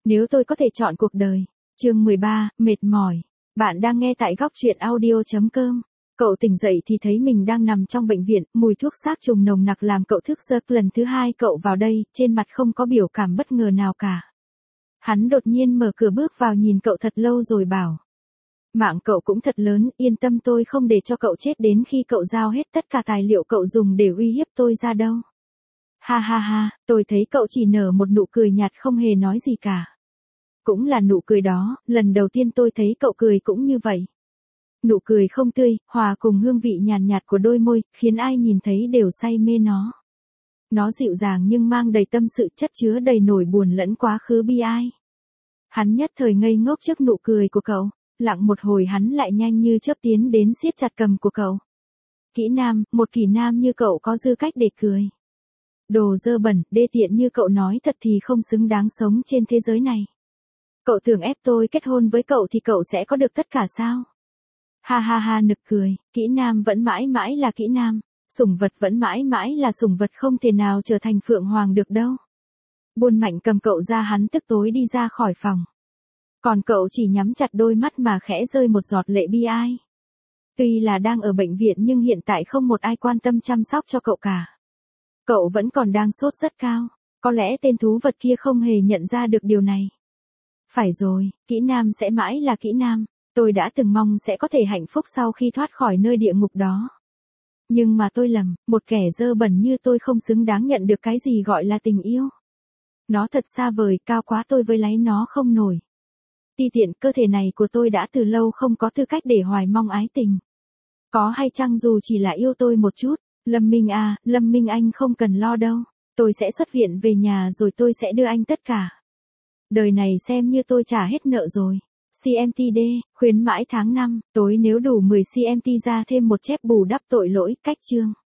Nếu tôi có thể chọn cuộc đời. Chương 13, mệt mỏi. Bạn đang nghe tại góc truyện audio.com. Cậu tỉnh dậy thì thấy mình đang nằm trong bệnh viện, mùi thuốc sát trùng nồng nặc làm cậu thức giấc. Lần thứ hai cậu vào đây, trên mặt không có biểu cảm bất ngờ nào cả. Hắn đột nhiên mở cửa bước vào nhìn cậu thật lâu rồi bảo. Mạng cậu cũng thật lớn, yên tâm tôi không để cho cậu chết đến khi cậu giao hết tất cả tài liệu cậu dùng để uy hiếp tôi ra đâu. Ha ha ha, tôi thấy cậu chỉ nở một nụ cười nhạt không hề nói gì cả. Cũng là nụ cười đó, lần đầu tiên tôi thấy cậu cười cũng như vậy. Nụ cười không tươi, hòa cùng hương vị nhàn nhạt của đôi môi, khiến ai nhìn thấy đều say mê nó. Nó dịu dàng nhưng mang đầy tâm sự, chất chứa đầy nỗi buồn lẫn quá khứ bi ai. Hắn nhất thời ngây ngốc trước nụ cười của cậu, lặng một hồi hắn lại nhanh như chớp tiến đến siết chặt cầm của cậu. Kỹ nam, một kỹ nam như cậu có tư cách để cười. Đồ dơ bẩn, đê tiện như cậu nói thật thì không xứng đáng sống trên thế giới này. Cậu tưởng ép tôi kết hôn với cậu thì cậu sẽ có được tất cả sao? Ha ha ha, nực cười, kỹ nam vẫn mãi mãi là kỹ nam, sủng vật vẫn mãi mãi là sủng vật, không thể nào trở thành phượng hoàng được đâu. Buôn Mạnh cầm cậu ra, hắn tức tối đi ra khỏi phòng. Còn cậu chỉ nhắm chặt đôi mắt mà khẽ rơi một giọt lệ bi ai. Tuy là đang ở bệnh viện nhưng hiện tại không một ai quan tâm chăm sóc cho cậu cả. Cậu vẫn còn đang sốt rất cao, có lẽ tên thú vật kia không hề nhận ra được điều này. Phải rồi, kỹ nam sẽ mãi là kỹ nam, tôi đã từng mong sẽ có thể hạnh phúc sau khi thoát khỏi nơi địa ngục đó. Nhưng mà tôi lầm, một kẻ dơ bẩn như tôi không xứng đáng nhận được cái gì gọi là tình yêu. Nó thật xa vời, cao quá, tôi với lấy nó không nổi. Ti tiện, cơ thể này của tôi đã từ lâu không có tư cách để hoài mong ái tình. Có hay chăng dù chỉ là yêu tôi một chút, Lâm Minh à, Lâm Minh anh không cần lo đâu, tôi sẽ xuất viện về nhà rồi tôi sẽ đưa anh tất cả. Đời này xem như tôi trả hết nợ rồi. CMTD, khuyến mãi tháng 5, tối nếu đủ 10 CMT ra thêm một chép bù đắp tội lỗi, cách chương.